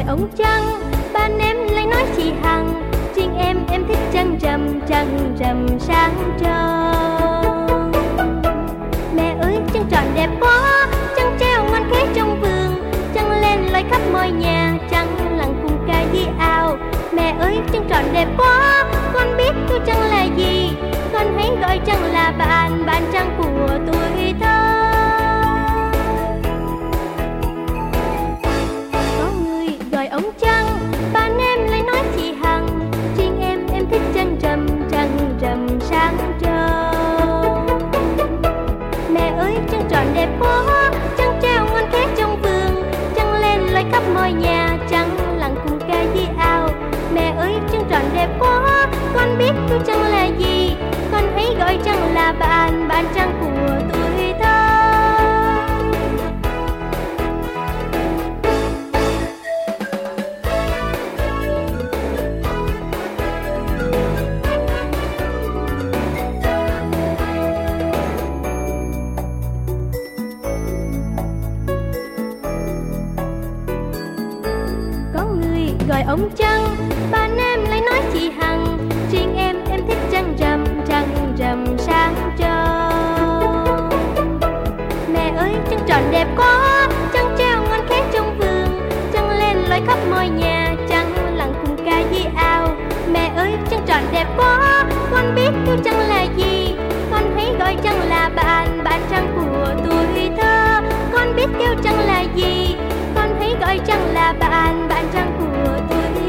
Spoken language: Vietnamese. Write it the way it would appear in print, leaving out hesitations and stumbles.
ống trăng. Ban em lại nói chị Hằng, riêng em thích trăng rằm sáng tròn. Mẹ ơi trăng tròn đẹp quá, trăng treo ngoan khế trong vườn, trăng lên lối khắp mọi nhà, trăng lặng cùng ca dưới ao. Mẹ ơi trăng tròn đẹp quá, con biết tôi trăng là gì, con hãy gọi trăng là bạn trăng của tuổi thơ. Có người gọi ống trăng, bạn em lại nói chị Hằng, riêng em thích trăng rằm sáng tròn. Mẹ ơi trăng tròn đẹp quá, trăng treo ngoan khế trong vườn, trăng lên lối khắp mọi nhà, trăng lặng cùng ca dưới ao. Mẹ ơi trăng tròn đẹp quá, con biết tôi trăng là gì, con hãy gọi trăng là bạn trăng của tuổi thơ. Có người gọi ống trăng, bạn em lại nói chị Hằng, riêng em thích trăng rằm sáng tròn. Mẹ ơi trăng tròn đẹp quá, trăng treo ngoan khế trong vườn, trăng lên lối khắp mọi nhà, trăng lặng cùng ca dưới ao. Mẹ ơi trăng tròn đẹp quá, con biết tôi trăng là gì, con hãy gọi trăng là bạn trăng của tuổi thơ. Con biết kêu trăng là gì, con hãy gọi trăng là bạn trăng của tuổi thơ.